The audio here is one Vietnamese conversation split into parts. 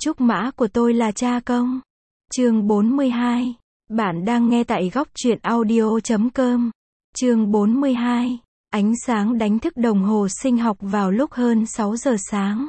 Trúc mã của tôi là cha công. Chương 42. Bạn đang nghe tại góc truyện audio.com. Chương 42. Ánh sáng đánh thức đồng hồ sinh học vào lúc hơn 6 giờ sáng.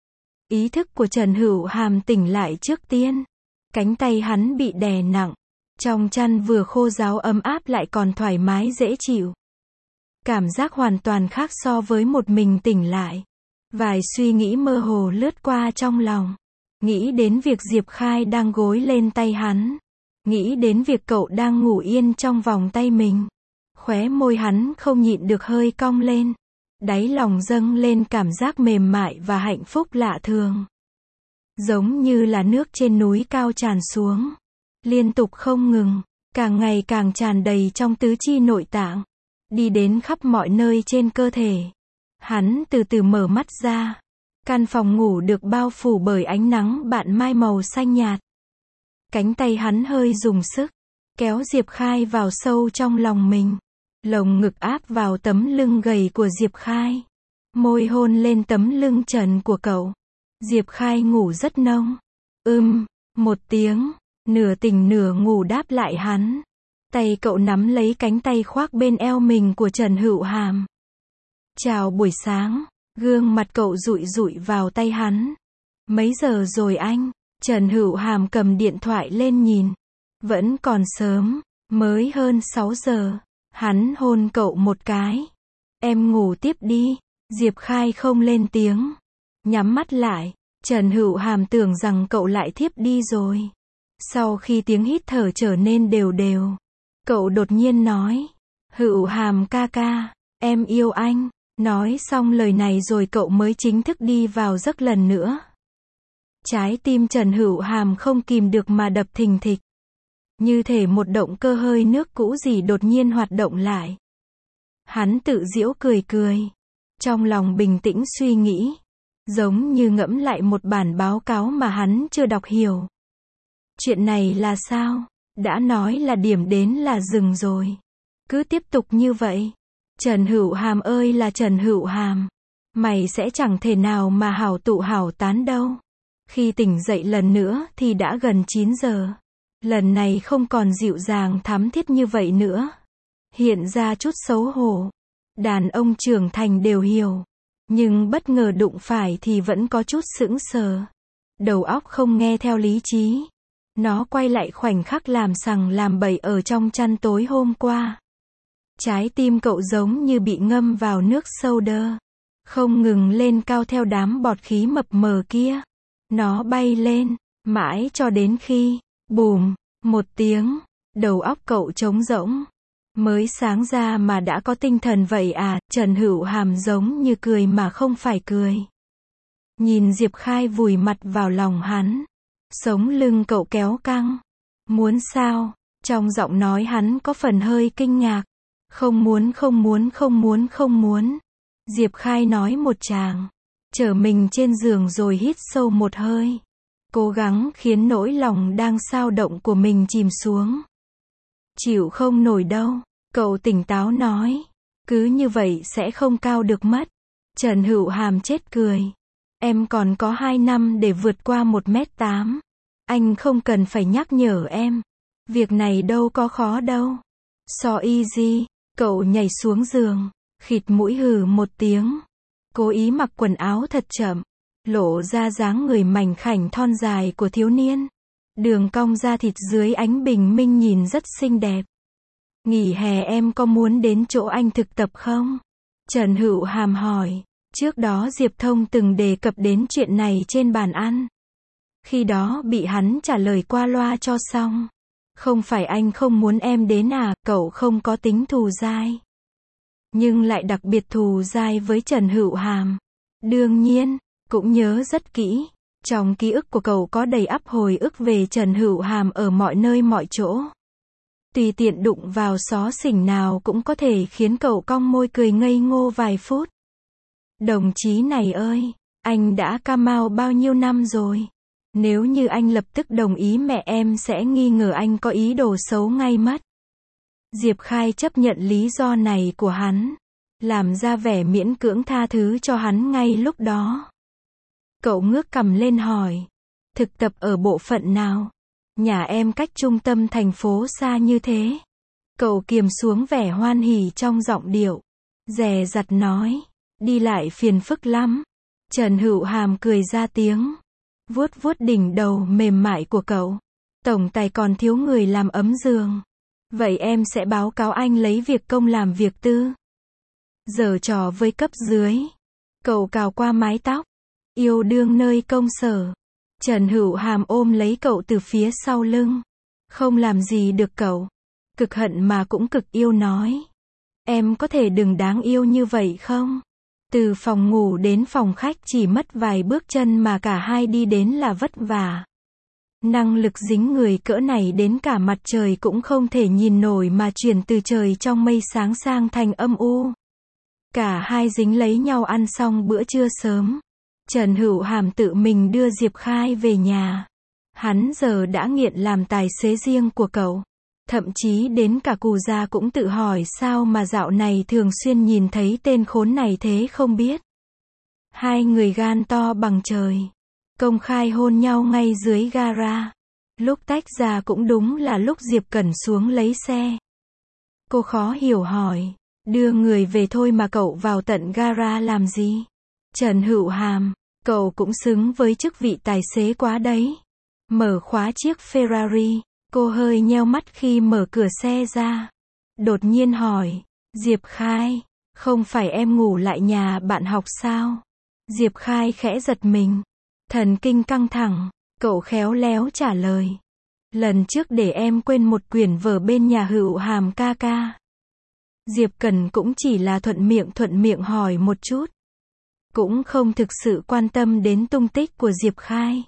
Ý thức của Trần Hữu Hàm tỉnh lại trước tiên. Cánh tay hắn bị đè nặng. Trong chăn vừa khô ráo ấm áp lại còn thoải mái dễ chịu. Cảm giác hoàn toàn khác so với một mình tỉnh lại. Vài suy nghĩ mơ hồ lướt qua trong lòng. Nghĩ đến việc Diệp Khai đang gối lên tay hắn. Nghĩ đến việc cậu đang ngủ yên trong vòng tay mình. Khóe môi hắn không nhịn được hơi cong lên. Đáy lòng dâng lên cảm giác mềm mại và hạnh phúc lạ thường. Giống như là nước trên núi cao tràn xuống. Liên tục không ngừng. Càng ngày càng tràn đầy trong tứ chi nội tạng. Đi đến khắp mọi nơi trên cơ thể. Hắn từ từ mở mắt ra. Căn phòng ngủ được bao phủ bởi ánh nắng bạn mai màu xanh nhạt. Cánh tay hắn hơi dùng sức. Kéo Diệp Khai vào sâu trong lòng mình. Lồng ngực áp vào tấm lưng gầy của Diệp Khai. Môi hôn lên tấm lưng trần của cậu. Diệp Khai ngủ rất nông. Một tiếng. Nửa tỉnh nửa ngủ đáp lại hắn. Tay cậu nắm lấy cánh tay khoác bên eo mình của Trần Hữu Hàm. Chào buổi sáng. Gương mặt cậu dụi dụi vào tay hắn. Mấy giờ rồi anh? Trần Hữu Hàm cầm điện thoại lên nhìn. Vẫn còn sớm. Mới hơn 6 giờ. Hắn hôn cậu một cái. Em ngủ tiếp đi. Diệp Khai không lên tiếng. Nhắm mắt lại. Trần Hữu Hàm tưởng rằng cậu lại thiếp đi rồi. Sau khi tiếng hít thở trở nên đều đều. Cậu đột nhiên nói. Hữu Hàm ca ca. Em yêu anh. Nói xong lời này rồi cậu mới chính thức đi vào giấc lần nữa. Trái tim Trần Hữu Hàm không kìm được mà đập thình thịch. Như thể một động cơ hơi nước cũ gì đột nhiên hoạt động lại. Hắn tự giễu cười cười. Trong lòng bình tĩnh suy nghĩ. Giống như ngẫm lại một bản báo cáo mà hắn chưa đọc hiểu. Chuyện này là sao? Đã nói là điểm đến là dừng rồi. Cứ tiếp tục như vậy. Trần Hữu Hàm ơi là Trần Hữu Hàm. Mày sẽ chẳng thể nào mà hảo tụ hảo tán đâu. Khi tỉnh dậy lần nữa thì đã gần 9 giờ. Lần này không còn dịu dàng thắm thiết như vậy nữa. Hiện ra chút xấu hổ. Đàn ông trưởng thành đều hiểu. Nhưng bất ngờ đụng phải thì vẫn có chút sững sờ. Đầu óc không nghe theo lý trí. Nó quay lại khoảnh khắc làm sằng làm bậy ở trong chăn tối hôm qua. Trái tim cậu giống như bị ngâm vào nước sâu đơ. Không ngừng lên cao theo đám bọt khí mập mờ kia. Nó bay lên, mãi cho đến khi, bùm, một tiếng, đầu óc cậu trống rỗng. Mới sáng ra mà đã có tinh thần vậy à? Trần Hữu Hàm giống như cười mà không phải cười. Nhìn Diệp Khai vùi mặt vào lòng hắn. Sống lưng cậu kéo căng. Muốn sao? Trong giọng nói hắn có phần hơi kinh ngạc. Không muốn. Diệp Khai nói một tràng. Chở mình trên giường rồi hít sâu một hơi. Cố gắng khiến nỗi lòng đang xao động của mình chìm xuống. Chịu không nổi đâu. Cậu tỉnh táo nói. Cứ như vậy sẽ không cao được mất. Trần Hữu Hàm chết cười. Em còn có 2 năm để vượt qua 1m8. Anh không cần phải nhắc nhở em. Việc này đâu có khó đâu. So easy. Cậu nhảy xuống giường. Khịt mũi hừ một tiếng. Cố ý mặc quần áo thật chậm. Lộ ra dáng người mảnh khảnh thon dài của thiếu niên. Đường cong da thịt dưới ánh bình minh nhìn rất xinh đẹp. Nghỉ hè em có muốn đến chỗ anh thực tập không? Trần Hữu Hàm hỏi. Trước đó Diệp Thông từng đề cập đến chuyện này trên bàn ăn. Khi đó bị hắn trả lời qua loa cho xong. Không phải anh không muốn em đến à? Cậu không có tính thù dai. Nhưng lại đặc biệt thù dai với Trần Hữu Hàm. Đương nhiên, cũng nhớ rất kỹ. Trong ký ức của cậu có đầy ắp hồi ức về Trần Hữu Hàm ở mọi nơi mọi chỗ. Tùy tiện đụng vào xó xỉnh nào cũng có thể khiến cậu cong môi cười ngây ngô vài phút. Đồng chí này ơi, anh đã come out bao nhiêu năm rồi? Nếu như anh lập tức đồng ý mẹ em sẽ nghi ngờ anh có ý đồ xấu ngay mất. Diệp Khai chấp nhận lý do này của hắn. Làm ra vẻ miễn cưỡng tha thứ cho hắn ngay lúc đó. Cậu ngước cằm lên hỏi. Thực tập ở bộ phận nào? Nhà em cách trung tâm thành phố xa như thế. Cậu kiềm xuống vẻ hoan hỉ trong giọng điệu. Dè dặt nói. Đi lại phiền phức lắm. Trần Hữu Hàm cười ra tiếng. Vuốt vuốt đỉnh đầu mềm mại của cậu. Tổng tài còn thiếu người làm ấm giường. Vậy em sẽ báo cáo anh lấy việc công làm việc tư. Giở trò với cấp dưới. Cậu cào qua mái tóc. Yêu đương nơi công sở. Trần Hữu Hàm ôm lấy cậu từ phía sau lưng. Không làm gì được cậu. Cực hận mà cũng cực yêu nói. Em có thể đừng đáng yêu như vậy không? Từ phòng ngủ đến phòng khách chỉ mất vài bước chân mà cả hai đi đến là vất vả. Năng lực dính người cỡ này đến cả mặt trời cũng không thể nhìn nổi mà chuyển từ trời trong mây sáng sang thành âm u. Cả hai dính lấy nhau ăn xong bữa trưa sớm. Trần Hữu Hàm tự mình đưa Diệp Khai về nhà. Hắn giờ đã nghiện làm tài xế riêng của cậu. Thậm chí đến cả cụ già cũng tự hỏi sao mà dạo này thường xuyên nhìn thấy tên khốn này thế không biết. Hai người gan to bằng trời. Công khai hôn nhau ngay dưới gara. Lúc tách ra cũng đúng là lúc Diệp Cẩn xuống lấy xe. Cô khó hiểu hỏi. Đưa người về thôi mà cậu vào tận gara làm gì? Trần Hữu Hàm, cậu cũng xứng với chức vị tài xế quá đấy. Mở khóa chiếc Ferrari. Cô hơi nheo mắt khi mở cửa xe ra. Đột nhiên hỏi. Diệp Khai, không phải em ngủ lại nhà bạn học sao? Diệp Khai khẽ giật mình. Thần kinh căng thẳng. Cậu khéo léo trả lời. Lần trước để em quên một quyển vở bên nhà Hữu Hàm ca ca. Diệp Cẩn cũng chỉ là thuận miệng hỏi một chút. Cũng không thực sự quan tâm đến tung tích của Diệp Khai.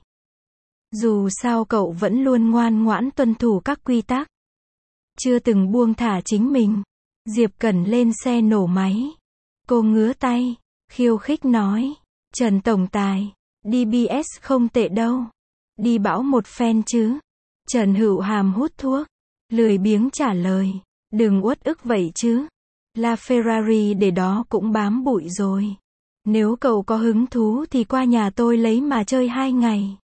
Dù sao cậu vẫn luôn ngoan ngoãn tuân thủ các quy tắc. Chưa từng buông thả chính mình. Diệp Cẩn lên xe nổ máy. Cô ngứa tay, khiêu khích nói. Trần Tổng Tài, DBS không tệ đâu. Đi bão một phen chứ. Trần Hữu Hàm hút thuốc. Lười biếng trả lời. Đừng uất ức vậy chứ. La Ferrari để đó cũng bám bụi rồi. Nếu cậu có hứng thú thì qua nhà tôi lấy mà chơi 2 ngày.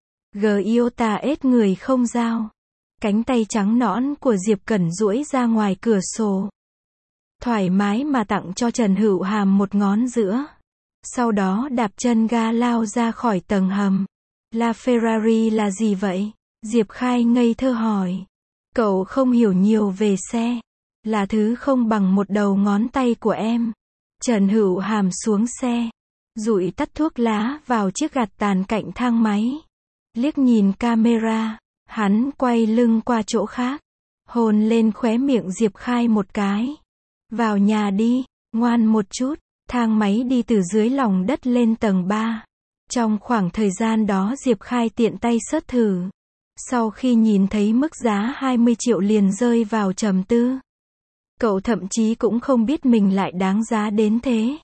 Giota ết người không giao. Cánh tay trắng nõn của Diệp Cẩn duỗi ra ngoài cửa sổ. Thoải mái mà tặng cho Trần Hữu Hàm một ngón giữa. Sau đó đạp chân ga lao ra khỏi tầng hầm. La Ferrari là gì vậy? Diệp Khai ngây thơ hỏi. Cậu không hiểu nhiều về xe. Là thứ không bằng một đầu ngón tay của em. Trần Hữu Hàm xuống xe. Dụi tắt thuốc lá vào chiếc gạt tàn cạnh thang máy. Liếc nhìn camera. Hắn quay lưng qua chỗ khác. Hôn lên khóe miệng Diệp Khai một cái. Vào nhà đi, ngoan một chút. Thang máy đi từ dưới lòng đất lên tầng 3. Trong khoảng thời gian đó Diệp Khai tiện tay search thử. Sau khi nhìn thấy mức giá 20 triệu liền rơi vào trầm tư. Cậu thậm chí cũng không biết mình lại đáng giá đến thế.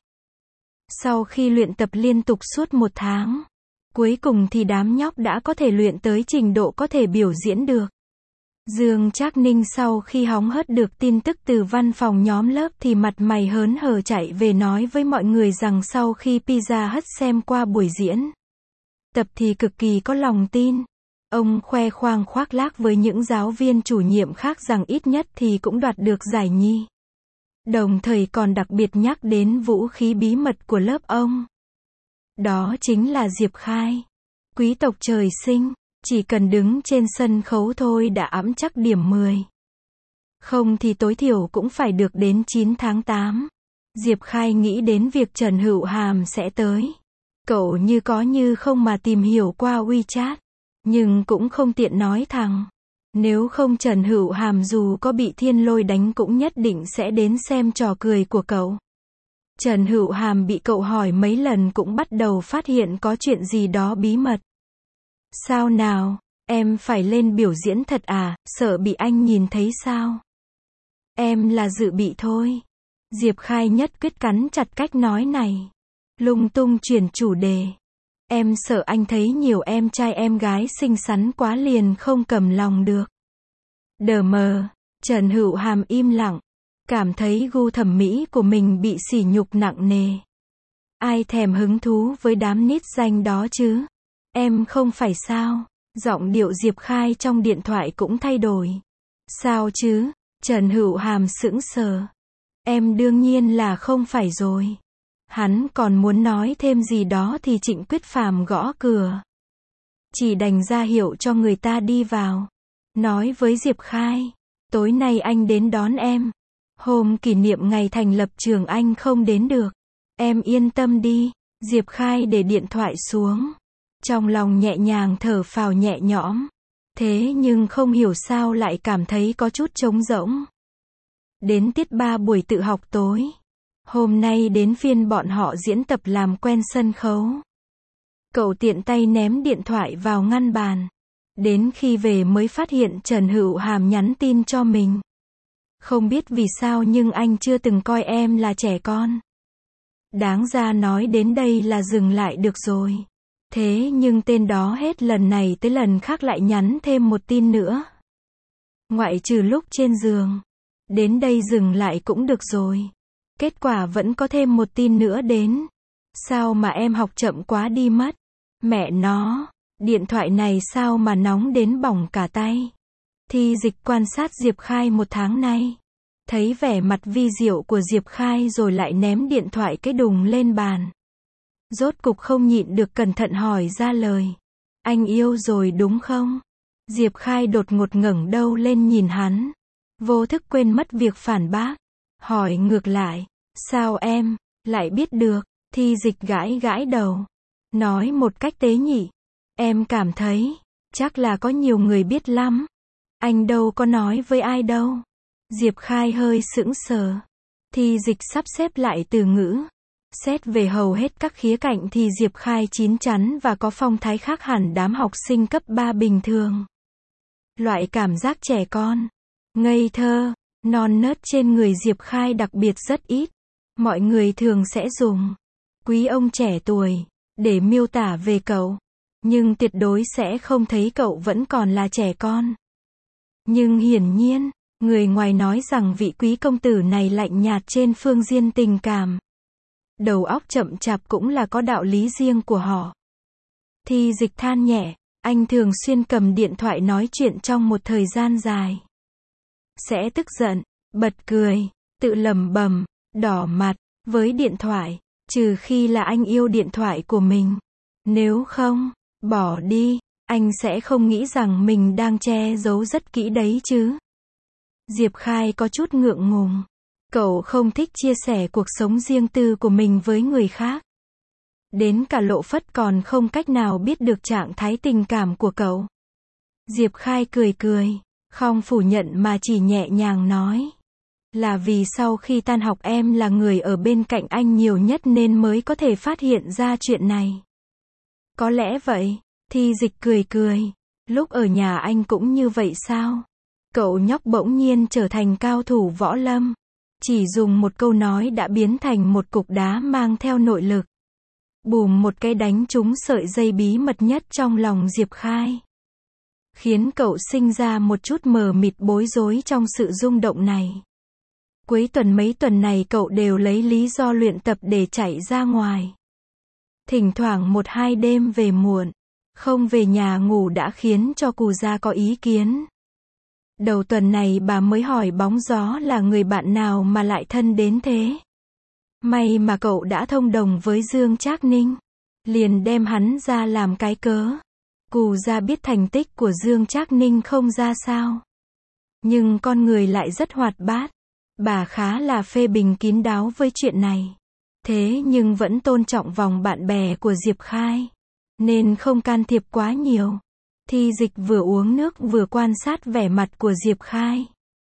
Sau khi luyện tập liên tục suốt 1 tháng, cuối cùng thì đám nhóc đã có thể luyện tới trình độ có thể biểu diễn được. Dương Trác Ninh sau khi hóng hớt được tin tức từ văn phòng nhóm lớp thì mặt mày hớn hở chạy về nói với mọi người rằng sau khi Pizza Hut xem qua buổi diễn tập thì cực kỳ có lòng tin. Ông khoe khoang khoác lác với những giáo viên chủ nhiệm khác rằng ít nhất thì cũng đoạt được giải nhì. Đồng thời còn đặc biệt nhắc đến vũ khí bí mật của lớp ông. Đó chính là Diệp Khai. Quý tộc trời sinh, chỉ cần đứng trên sân khấu thôi đã ẵm chắc điểm 10. Không thì tối thiểu cũng phải được đến 9 tháng 8. Diệp Khai nghĩ đến việc Trần Hữu Hàm sẽ tới. Cậu như có như không mà tìm hiểu qua WeChat. Nhưng cũng không tiện nói thẳng. Nếu không Trần Hữu Hàm dù có bị thiên lôi đánh cũng nhất định sẽ đến xem trò cười của cậu. Trần Hữu Hàm bị cậu hỏi mấy lần cũng bắt đầu phát hiện có chuyện gì đó bí mật. Sao nào, em phải lên biểu diễn thật à, sợ bị anh nhìn thấy sao? Em là dự bị thôi. Diệp Khai nhất quyết cắn chặt cách nói này. Lung tung chuyển chủ đề. Em sợ anh thấy nhiều em trai em gái xinh xắn quá liền không cầm lòng được. Đờ mờ, Trần Hữu Hàm im lặng. Cảm thấy gu thẩm mỹ của mình bị sỉ nhục nặng nề. Ai thèm hứng thú với đám nít danh đó chứ? Em không phải sao? Giọng điệu Diệp Khai trong điện thoại cũng thay đổi. Sao chứ? Trần Hữu Hàm sững sờ. Em đương nhiên là không phải rồi. Hắn còn muốn nói thêm gì đó thì Trịnh Quyết Phàm gõ cửa. Chỉ đành ra hiệu cho người ta đi vào. Nói với Diệp Khai, tối nay anh đến đón em. Hôm kỷ niệm ngày thành lập trường anh không đến được. Em yên tâm đi. Diệp Khai để điện thoại xuống. Trong lòng nhẹ nhàng thở phào nhẹ nhõm. Thế nhưng không hiểu sao lại cảm thấy có chút trống rỗng. Đến tiết 3 buổi tự học tối. Hôm nay đến phiên bọn họ diễn tập làm quen sân khấu. Cậu tiện tay ném điện thoại vào ngăn bàn. Đến khi về mới phát hiện Trần Hữu Hàm nhắn tin cho mình. Không biết vì sao nhưng anh chưa từng coi em là trẻ con. Đáng ra nói đến đây là dừng lại được rồi. Thế nhưng tên đó hết lần này tới lần khác lại nhắn thêm một tin nữa. Ngoại trừ lúc trên giường. Đến đây dừng lại cũng được rồi. Kết quả vẫn có thêm một tin nữa đến. Sao mà em học chậm quá đi mất. Mẹ nó, điện thoại này sao mà nóng đến bỏng cả tay. Thi Dịch quan sát Diệp Khai một tháng nay. Thấy vẻ mặt vi diệu của Diệp Khai rồi lại ném điện thoại cái đùng lên bàn. Rốt cục không nhịn được cẩn thận hỏi ra lời. Anh yêu rồi đúng không? Diệp Khai đột ngột ngẩng đầu lên nhìn hắn. Vô thức quên mất việc phản bác. Hỏi ngược lại. Sao em lại biết được? Thi Dịch gãi gãi đầu. Nói một cách tế nhị. Em cảm thấy, chắc là có nhiều người biết lắm. Anh đâu có nói với ai đâu. Diệp Khai hơi sững sờ. Thi Dịch sắp xếp lại từ ngữ. Xét về hầu hết các khía cạnh thì Diệp Khai chín chắn và có phong thái khác hẳn đám học sinh cấp 3 bình thường. Loại cảm giác trẻ con, ngây thơ, non nớt trên người Diệp Khai đặc biệt rất ít. Mọi người thường sẽ dùng quý ông trẻ tuổi để miêu tả về cậu, nhưng tuyệt đối sẽ không thấy cậu vẫn còn là trẻ con. Nhưng hiển nhiên, người ngoài nói rằng vị quý công tử này lạnh nhạt trên phương diện tình cảm. Đầu óc chậm chạp cũng là có đạo lý riêng của họ. Thi Dịch than nhẹ, anh thường xuyên cầm điện thoại nói chuyện trong một thời gian dài. Sẽ tức giận, bật cười, tự lẩm bẩm, đỏ mặt, với điện thoại, trừ khi là anh yêu điện thoại của mình. Nếu không, bỏ đi, anh sẽ không nghĩ rằng mình đang che giấu rất kỹ đấy chứ. Diệp Khai có chút ngượng ngùng. Cậu không thích chia sẻ cuộc sống riêng tư của mình với người khác. Đến cả Lộ Phất còn không cách nào biết được trạng thái tình cảm của cậu. Diệp Khai cười cười, không phủ nhận mà chỉ nhẹ nhàng nói. Là vì sau khi tan học em là người ở bên cạnh anh nhiều nhất nên mới có thể phát hiện ra chuyện này. Có lẽ vậy, Thi Dịch cười cười. Lúc ở nhà anh cũng như vậy sao? Cậu nhóc bỗng nhiên trở thành cao thủ võ lâm. Chỉ dùng một câu nói đã biến thành một cục đá mang theo nội lực. Bùm một cái đánh trúng sợi dây bí mật nhất trong lòng Diệp Khai. Khiến cậu sinh ra một chút mờ mịt bối rối trong sự rung động này. Cuối tuần mấy tuần này cậu đều lấy lý do luyện tập để chạy ra ngoài. Thỉnh thoảng 1-2 đêm về muộn, không về nhà ngủ đã khiến cho cụ già có ý kiến. Đầu tuần này bà mới hỏi bóng gió là người bạn nào mà lại thân đến thế. May mà cậu đã thông đồng với Dương Trác Ninh. Liền đem hắn ra làm cái cớ. Cù gia biết thành tích của Dương Trác Ninh không ra sao. Nhưng con người lại rất hoạt bát. Bà khá là phê bình kín đáo với chuyện này. Thế nhưng vẫn tôn trọng vòng bạn bè của Diệp Khai. Nên không can thiệp quá nhiều. Thi Dịch vừa uống nước vừa quan sát vẻ mặt của Diệp Khai.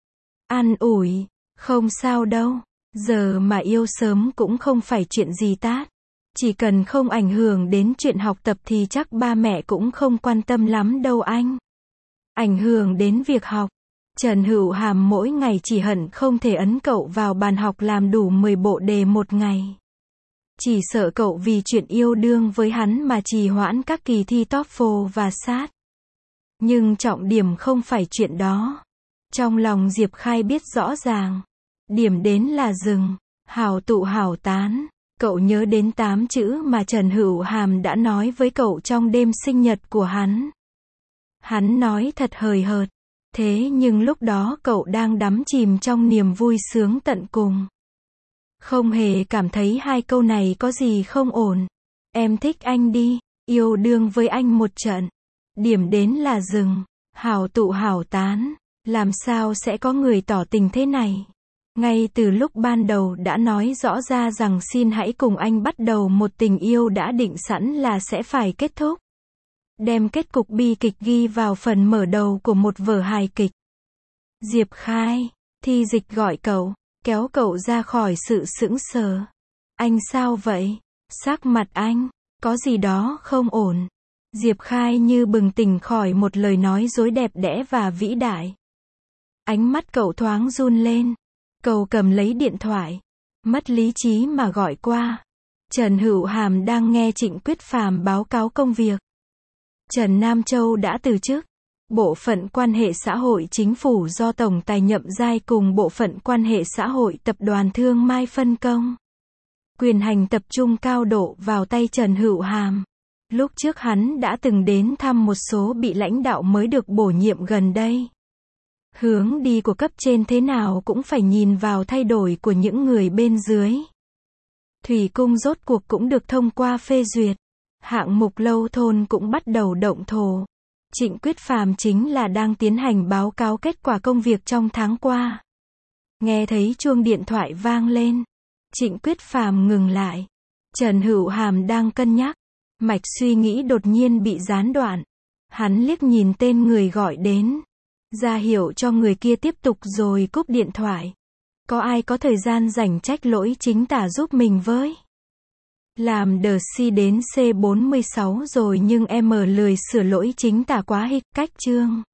An ủi, không sao đâu. Giờ mà yêu sớm cũng không phải chuyện gì tát. Chỉ cần không ảnh hưởng đến chuyện học tập thì chắc ba mẹ cũng không quan tâm lắm đâu anh. Ảnh hưởng đến việc học. Trần Hữu Hàm mỗi ngày chỉ hận không thể ấn cậu vào bàn học làm đủ 10 bộ đề một ngày. Chỉ sợ cậu vì chuyện yêu đương với hắn mà trì hoãn các kỳ thi TOEFL và SAT. Nhưng trọng điểm không phải chuyện đó. Trong lòng Diệp Khai biết rõ ràng. Điểm đến là rừng, hảo tụ hảo tán. Cậu nhớ đến 8 chữ mà Trần Hữu Hàm đã nói với cậu trong đêm sinh nhật của hắn. Hắn nói thật hời hợt. Thế nhưng lúc đó cậu đang đắm chìm trong niềm vui sướng tận cùng. Không hề cảm thấy hai câu này có gì không ổn. Em thích anh đi, yêu đương với anh một trận. Điểm đến là dừng, hảo tụ hảo tán. Làm sao sẽ có người tỏ tình thế này? Ngay từ lúc ban đầu đã nói rõ ra rằng xin hãy cùng anh bắt đầu một tình yêu đã định sẵn là sẽ phải kết thúc. Đem kết cục bi kịch ghi vào phần mở đầu của một vở hài kịch. Diệp Khai, Thi Dịch gọi cậu, kéo cậu ra khỏi sự sững sờ. Anh sao vậy? Sắc mặt anh, có gì đó không ổn. Diệp Khai như bừng tỉnh khỏi một lời nói dối đẹp đẽ và vĩ đại. Ánh mắt cậu thoáng run lên. Cậu cầm lấy điện thoại. Mất lý trí mà gọi qua. Trần Hữu Hàm đang nghe Trịnh Quyết Phàm báo cáo công việc. Trần Nam Châu đã từ chức. Bộ phận quan hệ xã hội chính phủ do Tổng Tài Nhậm Giai cùng Bộ phận quan hệ xã hội Tập đoàn Thương Mai phân công. Quyền hành tập trung cao độ vào tay Trần Hữu Hàm. Lúc trước hắn đã từng đến thăm một số vị lãnh đạo mới được bổ nhiệm gần đây. Hướng đi của cấp trên thế nào cũng phải nhìn vào thay đổi của những người bên dưới. Thủy cung rốt cuộc cũng được thông qua phê duyệt. Hạng mục lâu thôn cũng bắt đầu động thổ. Trịnh Quyết Phàm chính là đang tiến hành báo cáo kết quả công việc trong tháng qua. Nghe thấy chuông điện thoại vang lên. Trịnh Quyết Phàm ngừng lại. Trần Hữu Hàm đang cân nhắc. Mạch suy nghĩ đột nhiên bị gián đoạn. Hắn liếc nhìn tên người gọi đến. Ra hiệu cho người kia tiếp tục rồi cúp điện thoại. Có ai có thời gian rảnh trách lỗi chính tả giúp mình với? Làm đờ si đến C46 rồi nhưng em lười sửa lỗi chính tả quá hích cách chương.